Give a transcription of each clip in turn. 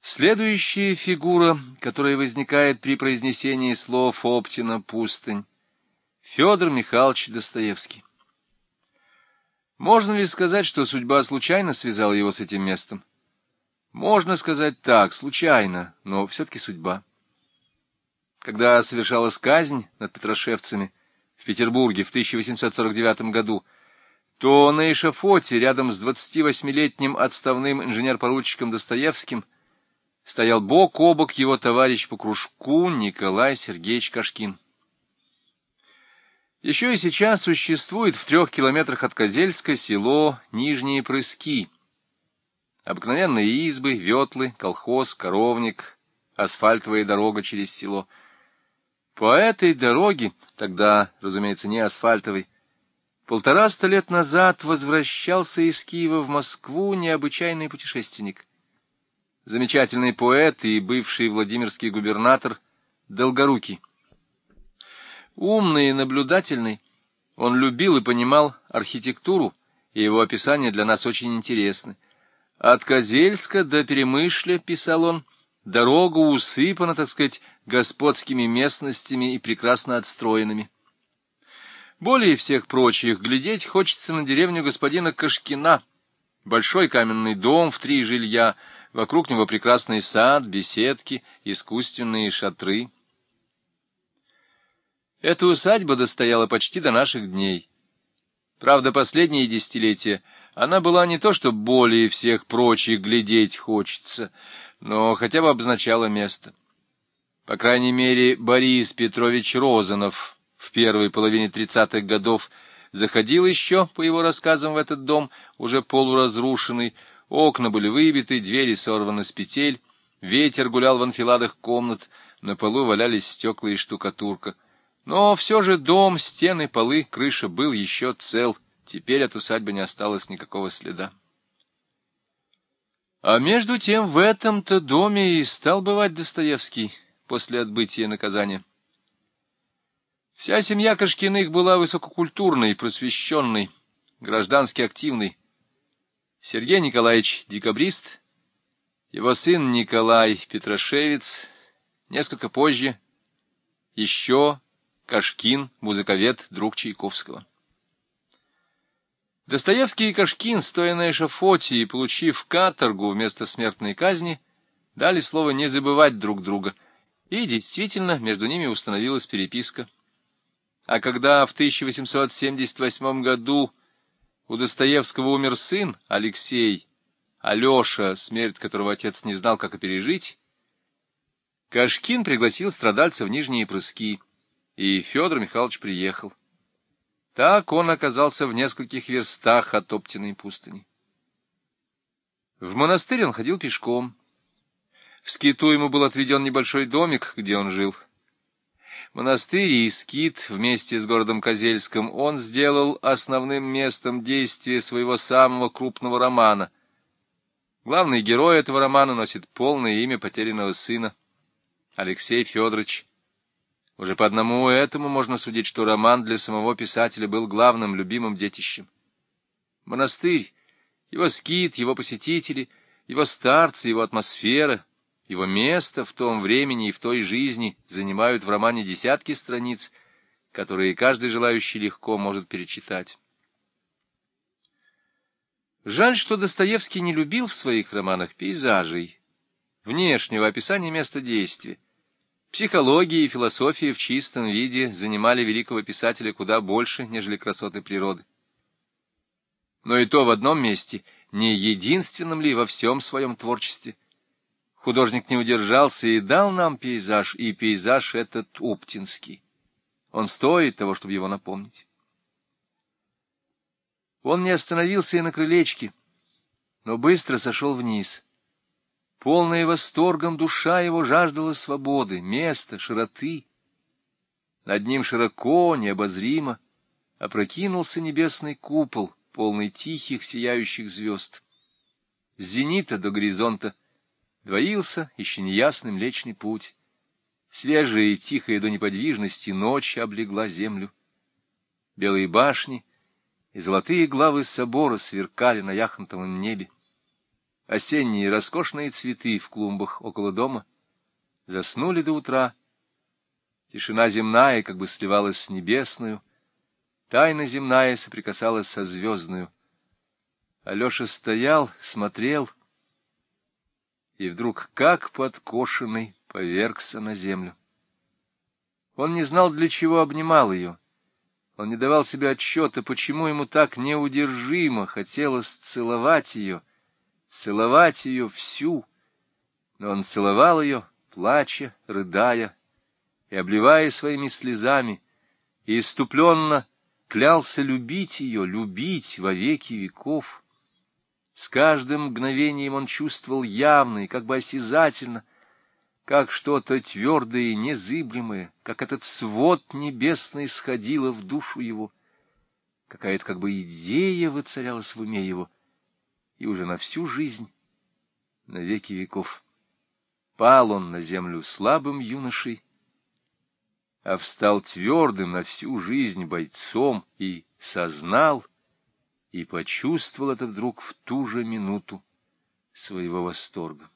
Следующая фигура, которая возникает при произнесении слов Оптина «пустынь», Федор Михайлович Достоевский. Можно ли сказать, что судьба случайно связала его с этим местом? Можно сказать так, случайно, но все-таки судьба. Когда совершалась казнь над петрошевцами в Петербурге в 1849 году, то на эшафоте рядом с 28-летним отставным инженер-поручиком Достоевским стоял бок о бок его товарищ по кружку Николай Сергеевич Кашкин. Еще и сейчас существует в 3 километрах от Козельска село Нижние Прыски. Обыкновенные избы, ветлы, колхоз, коровник, асфальтовая дорога через село. По этой дороге, тогда, разумеется, не асфальтовой, 150 лет назад возвращался из Киева в Москву необычайный путешественник. Замечательный поэт и бывший владимирский губернатор Долгорукий. Умный и наблюдательный, он любил и понимал архитектуру, и его описания для нас очень интересны. От Козельска до Перемышля, писал он, дорога усыпана, так сказать, господскими местностями и прекрасно отстроенными. Более всех прочих глядеть хочется на деревню господина Кашкина. Большой каменный дом в 3 жилья, вокруг него прекрасный сад, беседки, искусственные шатры. Эта усадьба достояла почти до наших дней. Правда, последние десятилетия она была не то что более всех прочих глядеть хочется, но хотя бы обозначала место. По крайней мере, Борис Петрович Розанов в первой половине 30-х годов заходил еще, по его рассказам, в этот дом, уже полуразрушенный, окна были выбиты, двери сорваны с петель, ветер гулял в анфиладах комнат, на полу валялись стекла и штукатурка. Но все же дом, стены, полы, крыша был еще цел, теперь от усадьбы не осталось никакого следа. А между тем в этом-то доме и стал бывать Достоевский после отбытия наказания. Вся семья Кашкиных была высококультурной, просвещенной, граждански активной. Сергей Николаевич — декабрист, его сын Николай — петрошевец, несколько позже еще Кашкин — музыковед, друг Чайковского. Достоевский и Кашкин, стоя на эшафоте и получив каторгу вместо смертной казни, дали слово не забывать друг друга, и действительно между ними установилась переписка. А когда в 1878 году у Достоевского умер сын Алексей, Алеша, смерть которого отец не знал, как и пережить, Кашкин пригласил страдальца в Нижние Прыски, и Федор Михайлович приехал. Так он оказался в нескольких верстах от Оптиной пустыни. В монастырь он ходил пешком. В скиту ему был отведен небольшой домик, где он жил. Монастырь и скит вместе с городом Козельском он сделал основным местом действия своего самого крупного романа. Главный герой этого романа носит полное имя потерянного сына — Алексей Федорович. Уже по одному этому можно судить, что роман для самого писателя был главным любимым детищем. Монастырь, его скит, его посетители, его старцы, его атмосфера, его место в том времени и в той жизни занимают в романе десятки страниц, которые каждый желающий легко может перечитать. Жаль, что Достоевский не любил в своих романах пейзажей, внешнего описания места действия. Психология и философия в чистом виде занимали великого писателя куда больше, нежели красоты природы. Но и то в одном месте, не единственном ли во всем своем творчестве. Художник не удержался и дал нам пейзаж, и пейзаж этот оптинский. Он стоит того, чтобы его напомнить. Он не остановился и на крылечке, но быстро сошел вниз. Полная восторгом душа его жаждала свободы, места, широты. Над ним широко, необозримо опрокинулся небесный купол, полный тихих сияющих звезд. С зенита до горизонта двоился еще неясный Млечный Путь. Свежая и тихая до неподвижности ночь облегла землю. Белые башни и золотые главы собора сверкали на яхонтовом небе. осенние роскошные цветы в клумбах около дома заснули до утра. Тишина земная как бы сливалась с небесную, тайна земная соприкасалась со звездную. Алеша стоял, смотрел, и вдруг, как подкошенный, повергся на землю. Он не знал, для чего обнимал ее. Он не давал себе отчета, почему ему так неудержимо хотелось целовать ее всю. Но он целовал ее, плача, рыдая и обливая своими слезами, и иступленно клялся любить ее, любить во веки веков. С каждым мгновением он чувствовал явно и как бы осязательно, как что-то твердое и незыблемое, как этот свод небесный сходило в душу его. Какая-то как бы идея воцарялась в уме его, и уже на всю жизнь, на веки веков. Пал он на землю слабым юношей, а встал твердым на всю жизнь бойцом и сознал, и почувствовал это вдруг в ту же минуту своего восторга.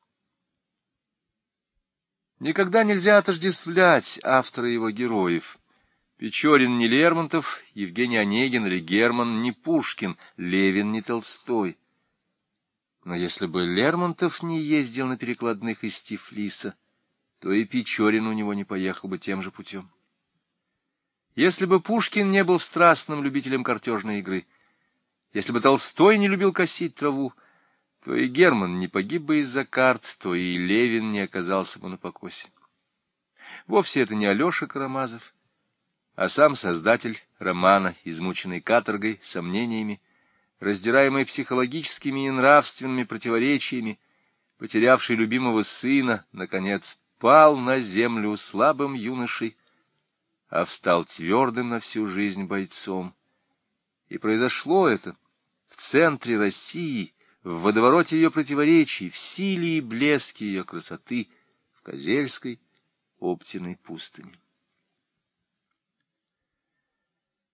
Никогда нельзя отождествлять автора его героев. Печорин не Лермонтов, Евгений Онегин или Герман не Пушкин, Левин не Толстой. Но если бы Лермонтов не ездил на перекладных из Тифлиса, то и Печорин у него не поехал бы тем же путем. Если бы Пушкин не был страстным любителем картежной игры, если бы Толстой не любил косить траву, то и Герман не погиб бы из-за карт, то и Левин не оказался бы на покосе. Вовсе это не Алеша Карамазов, а сам создатель романа, измученный каторгой, сомнениями, раздираемый психологическими и нравственными противоречиями, потерявший любимого сына, наконец, пал на землю слабым юношей, а встал твердым на всю жизнь бойцом. И произошло это в центре России, в водовороте ее противоречий, в силе и блеске ее красоты, в Козельской Оптиной пустыне.